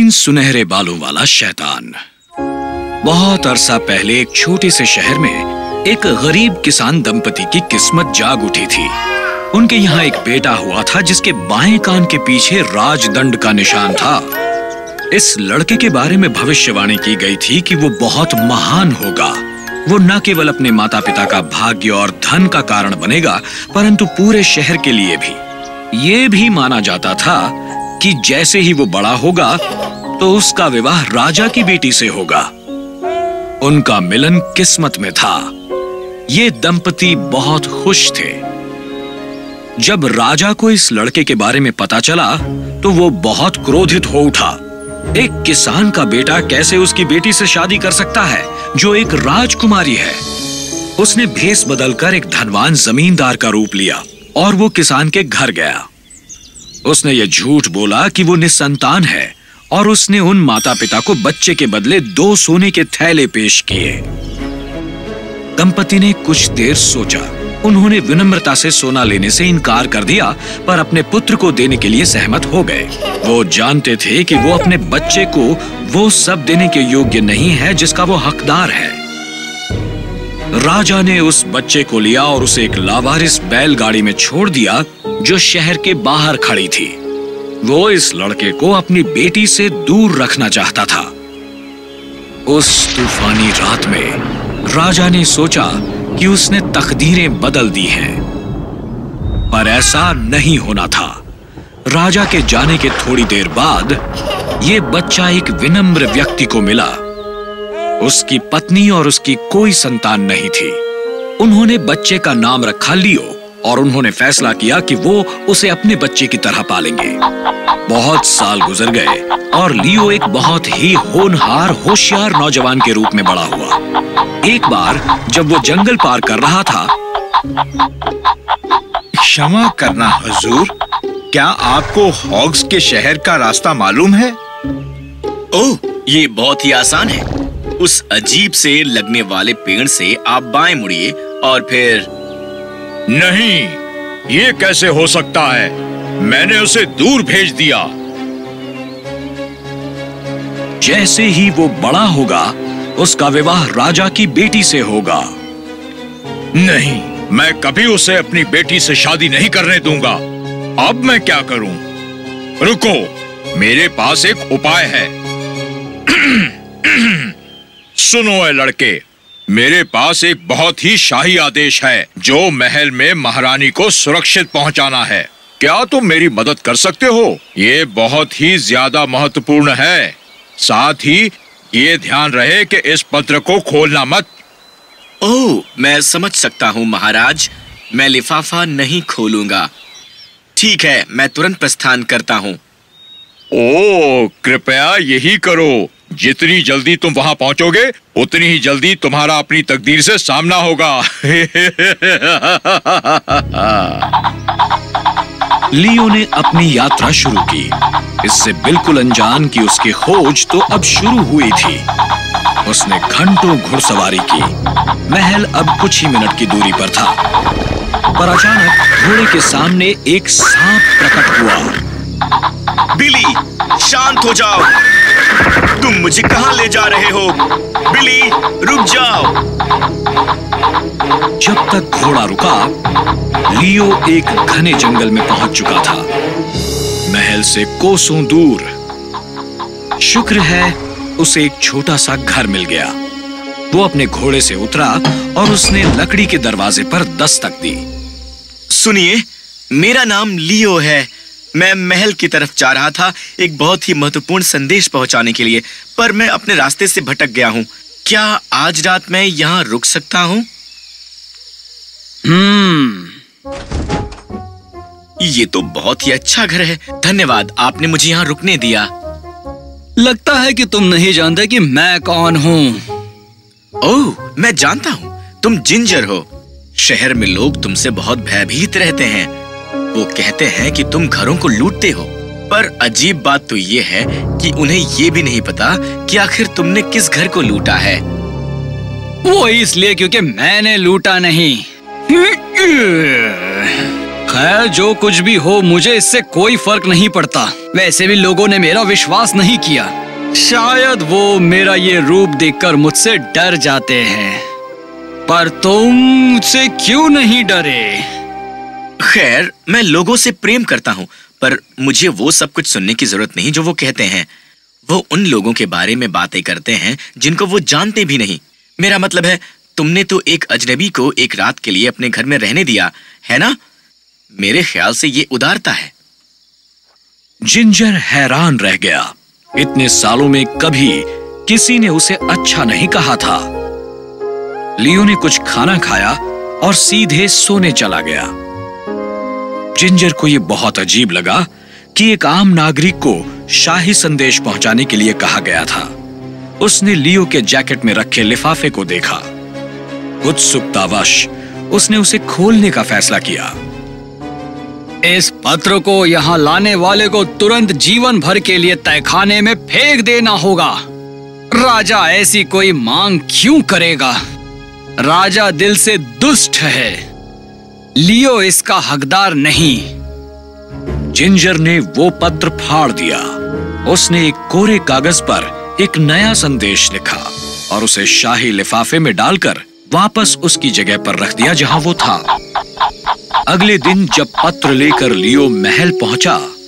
तीन सुनहरे बालों वाला शैतान। बहुत अरसा पहले एक छोटे से शहर में एक गरीब किसान दंपति की किस्मत जाग उठी थी। उनके यहाँ एक बेटा हुआ था जिसके बाएं कान के पीछे राजदंड का निशान था। इस लड़के के बारे में भविष्यवाणी की गई थी कि वो बहुत महान होगा। वो न केवल अपने माता पिता का भाग्य और धन का कारण बनेगा, परंतु पूरे शहर के लिए भी। ये भी माना जाता था कि जैसे ही वो बड़ा होगा तो उसका विवाह राजा की बेटी से होगा। उनका मिलन किस्मत में था। ये दंपति बहुत खुश थे। जब राजा को इस लड़के के बारे में पता चला तो वो बहुत क्रोधित हो उठा। एक किसान का बेटा कैसे उसकी बेटी से शादी कर सकता है जो एक राजकुमारी है। उसने भेष बदलकर एक धनवान जमींदार का रूप लिया और वो किसान के घर गया। उसने ये झूठ बोला कि वो निसंतान है और उसने उन माता पिता को बच्चे के बदले 2 सोने के थैले पेश किए। दंपति ने कुछ देर सोचा। उन्होंने विनम्रता से सोना लेने से इनकार कर दिया, पर अपने पुत्र को देने के लिए सहमत हो गए। वो जानते थे कि वो अपने बच्चे को वो सब देने के योग्य नहीं है जिसका वो हकदार है। राजा ने उस बच्चे को लिया और उसे एक लावारिस बैलगाड़ी में छोड़ दिया जो शहर के बाहर खड़ी थी। वो इस लड़के को अपनी बेटी से दूर रखना चाहता था। उस तूफानी रात में राजा ने सोचा कि उसने तकदीरें बदल दी हैं, पर ऐसा नहीं होना था। राजा के जाने के थोड़ी देर बाद ये बच्चा एक विनम्र व्यक्ति को मिला। उसकी पत्नी और उसकी कोई संतान नहीं थी। उन्होंने बच्चे का नाम रखा लियो और उन्होंने फैसला किया कि वो उसे अपने बच्चे की तरह पालेंगे। बहुत साल गुजर गए और लियो एक बहुत ही होनहार, होशियार नौजवान के रूप में बड़ा हुआ। एक बार जब वो जंगल पार कर रहा था। क्षमा करना हुजूर, क्या आपको हॉग्स के शहर का रास्ता मालूम है? ओह, ये बहुत ही आसान है। उस अजीब से लगने वाले पेड़ से आप बाएं मुड़िए और फिर। नहीं, ये कैसे हो सकता है? मैंने उसे दूर भेज दिया। जैसे ही वो बड़ा होगा उसका विवाह राजा की बेटी से होगा। नहीं, मैं कभी उसे अपनी बेटी से शादी नहीं करने दूंगा। अब मैं क्या करूं? रुको, मेरे पास एक उपाय है। सुनो ए लड़के, मेरे पास एक बहुत ही शाही आदेश है जो महल में महारानी को सुरक्षित पहुंचाना है। क्या तुम मेरी मदद कर सकते हो? ये बहुत ही ज्यादा महत्वपूर्ण है। साथ ही ये ध्यान रहे कि इस पत्र को खोलना मत। ओह, मैं समझ सकता हूँ महाराज। मैं लिफाफा नहीं खोलूंगा। ठीक है, मैं तुरंत प्रस्थान करता हूँ। ओह, कृपया यही करो। जितनी जल्दी तुम वहां पहुंचोगे उतनी ही जल्दी तुम्हारा अपनी तकदीर से सामना होगा। लियो ने अपनी यात्रा शुरू की, इससे बिल्कुल अनजान कि उसकी खोज तो अब शुरू हुई थी। उसने घंटों घुड़सवारी की। महल अब कुछ ही मिनट की दूरी पर था, पर अचानक घोड़े के सामने एक सांप प्रकट हुआ। बिली, शांत हो जाओ। तुम मुझे कहां ले जा रहे हो? बिली, रुक जाओ। जब तक घोड़ा रुका, लियो एक घने जंगल में पहुंच चुका था, महल से कोसों दूर। शुक्र है उसे एक छोटा सा घर मिल गया। वो अपने घोड़े से उतरा और उसने लकड़ी के दरवाजे पर दस्तक दी। सुनिए, मेरा नाम लियो है। मैं महल की तरफ जा रहा था एक बहुत ही महत्वपूर्ण संदेश पहुंचाने के लिए, पर मैं अपने रास्ते से भटक गया हूँ। क्या आज रात मैं यहाँ रुक सकता हूँ? ये तो बहुत ही अच्छा घर है। धन्यवाद, आपने मुझे यहाँ रुकने दिया। लगता है कि तुम नहीं जानते कि मैं कौन हूँ। ओह, मैं जानता हूँ। तुम जिंजर हो। शहर में लोग तुमसे बहुत भयभीत रहते हैं। वो कहते हैं कि तुम घरों को लूटते हो, पर अजीब बात तो ये है कि उन्हें ये भी नहीं पता कि आखिर तुमने किस घर को लूटा है। वो इसलिए क्योंकि मैंने लूटा नहीं। खैर, जो कुछ भी हो, मुझे इससे कोई फर्क नहीं पड़ता। वैसे भी लोगों ने मेरा विश्वास नहीं किया। शायद वो मेरा ये रूप देखकर मुझसे डर जाते हैं, पर तुम मुझसे क्यों नहीं डरे? खैर, मैं लोगों से प्रेम करता हूँ, पर मुझे वो सब कुछ सुनने की जरूरत नहीं जो वो कहते हैं। वो उन लोगों के बारे में बातें करते हैं जिनको वो जानते भी नहीं। मेरा मतलब है, तुमने तो एक अजनबी को एक रात के लिए अपने घर में रहने दिया है ना? मेरे ख्याल से ये उदारता है। जिंजर हैरान रह गया। इतने सालों में कभी किसी ने उसे अच्छा नहीं कहा था। लियो ने कुछ खाना खाया और सीधे सोने चला गया। जिंजर को यह बहुत अजीब लगा कि एक आम नागरिक को शाही संदेश पहुंचाने के लिए कहा गया था। उसने लियो के जैकेट में रखे लिफाफे को देखा। उत्सुकतावश उसने उसे खोलने का फैसला किया। इस पत्र को यहाँ लाने वाले को तुरंत जीवन भर के लिए तहखाने में फेंक देना होगा। राजा ऐसी कोई मांग क्यों करेगा? राजा दिल से दुष्ट है। लियो इसका हकदार नहीं। जिंजर ने वो पत्र फाड़ दिया। उसने एक कोरे कागज पर एक नया संदेश लिखा और उसे शाही लिफाफे में डालकर वापस उसकी जगह पर रख दिया जहां वो था। अगले दिन जब पत्र लेकर लियो महल पहुंचा